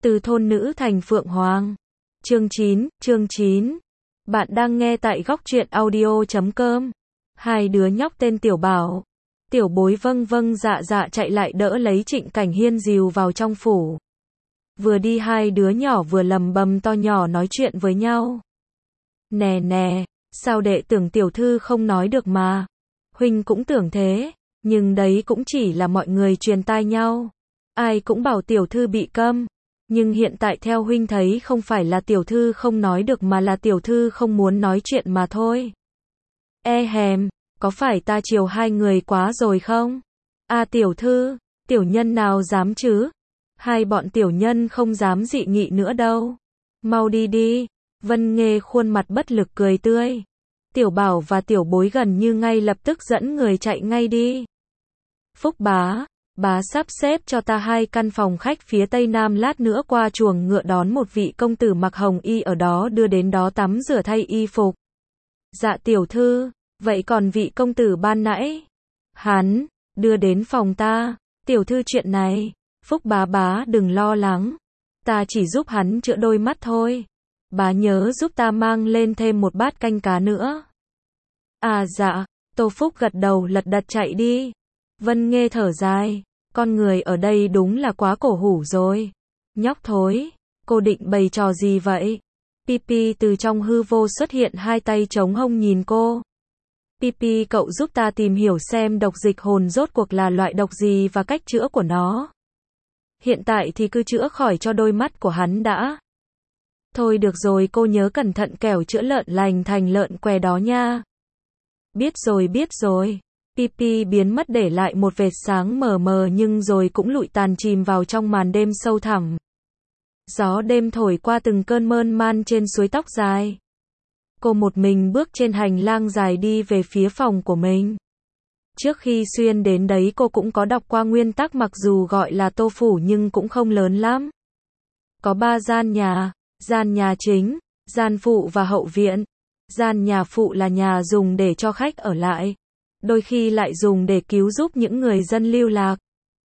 Từ thôn nữ thành phượng hoàng. Chương 9. Bạn đang nghe tại góc truyện audio.com. Hai đứa nhóc tên Tiểu Bảo, Tiểu Bối vâng vâng dạ dạ chạy lại đỡ lấy Trịnh Cảnh Hiên dìu vào trong phủ. Vừa đi hai đứa nhỏ vừa lầm bầm to nhỏ nói chuyện với nhau. Nè nè, sao đệ tưởng tiểu thư không nói được mà. Huynh cũng tưởng thế, nhưng đấy cũng chỉ là mọi người truyền tai nhau. Ai cũng bảo tiểu thư bị câm. Nhưng hiện tại theo huynh thấy không phải là tiểu thư không nói được mà là tiểu thư không muốn nói chuyện mà thôi. Hèm, có phải ta chiều hai người quá rồi không? Tiểu thư, tiểu nhân nào dám chứ? Hai bọn tiểu nhân không dám dị nghị nữa đâu. Mau đi đi. Vân Nghê khuôn mặt bất lực cười tươi. Tiểu Bảo và Tiểu Bối gần như ngay lập tức dẫn người chạy ngay đi. Phúc bá sắp xếp cho ta hai căn phòng khách phía tây nam, lát nữa qua chuồng ngựa đón một vị công tử mặc hồng y ở đó đưa đến đó tắm rửa thay y phục. Dạ tiểu thư, vậy còn vị công tử ban nãy? Hắn, đưa đến phòng ta. Tiểu thư chuyện này, Phúc bá đừng lo lắng. Ta chỉ giúp hắn chữa đôi mắt thôi. Bá nhớ giúp ta mang lên thêm một bát canh cá nữa. Dạ, Tô Phúc gật đầu lật đật chạy đi. Vân Nghê thở dài, con người ở đây đúng là quá cổ hủ rồi. Nhóc thối, cô định bày trò gì vậy? Pipi từ trong hư vô xuất hiện, hai tay chống hông nhìn cô. Pipi, cậu giúp ta tìm hiểu xem độc dịch hồn rốt cuộc là loại độc gì và cách chữa của nó. Hiện tại thì cứ chữa khỏi cho đôi mắt của hắn đã. Thôi được rồi, cô nhớ cẩn thận kẻo chữa lợn lành thành lợn què đó nha. Biết rồi. Pipi biến mất để lại một vệt sáng mờ mờ nhưng rồi cũng lụi tàn chìm vào trong màn đêm sâu thẳm. Gió đêm thổi qua từng cơn mơn man trên suối tóc dài. Cô một mình bước trên hành lang dài đi về phía phòng của mình. Trước khi xuyên đến đấy cô cũng có đọc qua nguyên tắc, mặc dù gọi là tô phủ nhưng cũng không lớn lắm. Có 3 gian nhà chính, gian phụ và hậu viện. Gian nhà phụ là nhà dùng để cho khách ở lại. Đôi khi lại dùng để cứu giúp những người dân lưu lạc.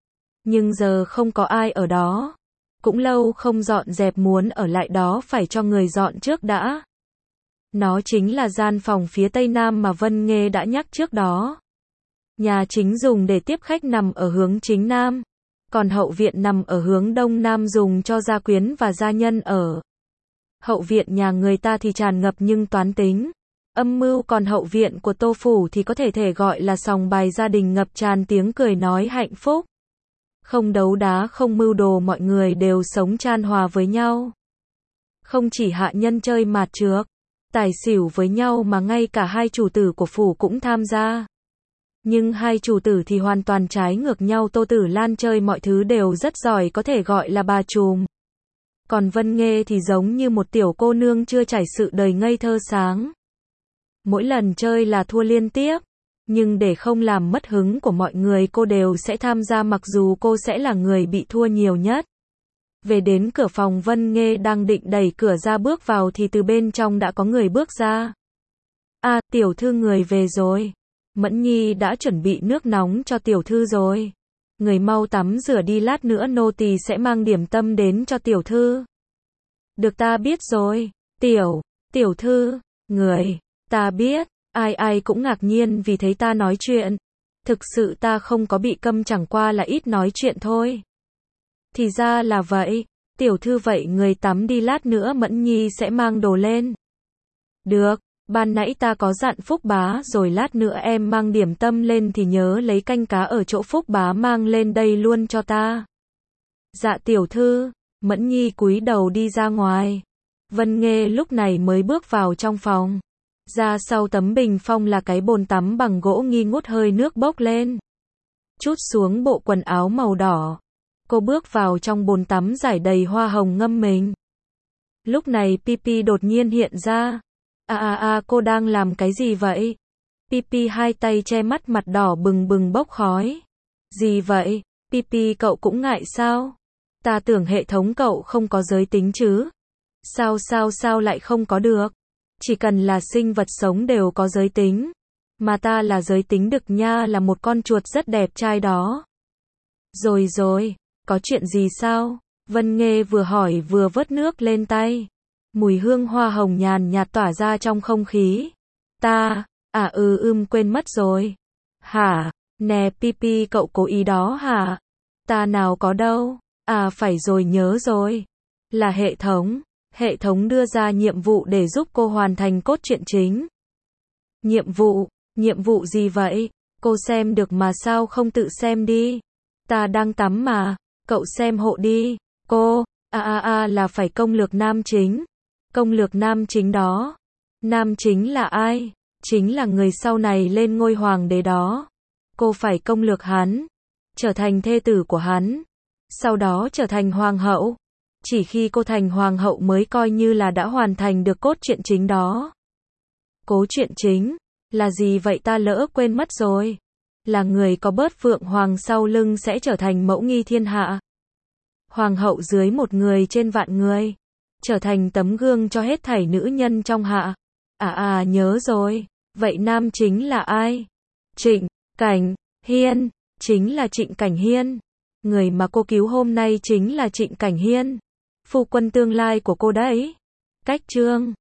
Nhưng giờ không có ai ở đó. Cũng lâu không dọn dẹp, muốn ở lại đó phải cho người dọn trước đã. Nó chính là gian phòng phía tây nam mà Vân Nghê đã nhắc trước đó. Nhà chính dùng để tiếp khách nằm ở hướng chính nam. Còn hậu viện nằm ở hướng đông nam, dùng cho gia quyến và gia nhân ở. Hậu viện nhà người ta thì tràn ngập nhưng toán tính, âm mưu, còn hậu viện của Tô phủ thì có thể gọi là sòng bài gia đình, ngập tràn tiếng cười nói hạnh phúc. Không đấu đá, không mưu đồ, mọi người đều sống chan hòa với nhau. Không chỉ hạ nhân chơi mạt trược, tài xỉu với nhau mà ngay cả hai chủ tử của phủ cũng tham gia. Nhưng hai chủ tử thì hoàn toàn trái ngược nhau. Tô Tử Lan chơi mọi thứ đều rất giỏi, có thể gọi là bà trùm. Còn Vân Nghê thì giống như một tiểu cô nương chưa trải sự đời, ngây thơ sáng. Mỗi lần chơi là thua liên tiếp. Nhưng để không làm mất hứng của mọi người, cô đều sẽ tham gia mặc dù cô sẽ là người bị thua nhiều nhất. Về đến cửa phòng, Vân Nghê đang định đẩy cửa ra bước vào thì từ bên trong đã có người bước ra. Tiểu thư, người về rồi. Mẫn Nhi đã chuẩn bị nước nóng cho tiểu thư rồi. Người mau tắm rửa đi, lát nữa nô tỳ sẽ mang điểm tâm đến cho tiểu thư. Được, ta biết rồi. Tiểu thư, người, ta biết. Ai cũng ngạc nhiên vì thấy ta nói chuyện. Thực sự ta không có bị câm, chẳng qua là ít nói chuyện thôi. Thì ra là vậy. Tiểu thư, vậy người tắm đi, lát nữa Mẫn Nhi sẽ mang đồ lên. Được, ban nãy ta có dặn Phúc bá rồi, lát nữa em mang điểm tâm lên thì nhớ lấy canh cá ở chỗ Phúc bá mang lên đây luôn cho ta. Dạ tiểu thư. Mẫn Nhi cúi đầu đi ra ngoài. Vân Nghê lúc này mới bước vào trong phòng. Ra sau tấm bình phong là cái bồn tắm bằng gỗ nghi ngút hơi nước bốc lên. Trút xuống bộ quần áo màu đỏ. Cô bước vào trong bồn tắm rải đầy hoa hồng ngâm mình. Lúc này Pipi đột nhiên hiện ra. Cô đang làm cái gì vậy? Pipi hai tay che mắt, mặt đỏ bừng bừng bốc khói. Gì vậy? Pipi, cậu cũng ngại sao? Ta tưởng hệ thống cậu không có giới tính chứ? Sao lại không có được? Chỉ cần là sinh vật sống đều có giới tính. Mà ta là giới tính đực nha, là một con chuột rất đẹp trai đó. Rồi, có chuyện gì sao? Vân Nghê vừa hỏi vừa vớt nước lên tay. Mùi hương hoa hồng nhàn nhạt tỏa ra trong không khí. Ta, quên mất rồi. Hả, nè Pipi cậu cố ý đó hả? Ta nào có đâu. Phải rồi nhớ rồi. Là hệ thống đưa ra nhiệm vụ để giúp cô hoàn thành cốt truyện chính. Nhiệm vụ gì vậy? Cô xem được mà sao không tự xem đi? Ta đang tắm mà, cậu xem hộ đi. Cô, là phải công lược nam chính. Công lược nam chính đó. Nam chính là ai? Chính là người sau này lên ngôi hoàng đế đó. Cô phải công lược hắn, trở thành thê tử của hắn, sau đó trở thành hoàng hậu. Chỉ khi cô thành hoàng hậu mới coi như là đã hoàn thành được cốt truyện chính đó. Cốt truyện chính là gì vậy ta lỡ quên mất rồi. Là người có bớt phượng hoàng sau lưng sẽ trở thành mẫu nghi thiên hạ. Hoàng hậu dưới một người trên vạn người, trở thành tấm gương cho hết thảy nữ nhân trong hạ. Nhớ rồi. Vậy nam chính là ai? Trịnh Cảnh Hiên. Chính là Trịnh Cảnh Hiên. Người mà cô cứu hôm nay chính là Trịnh Cảnh Hiên. Phu quân tương lai của cô đấy. Cách chương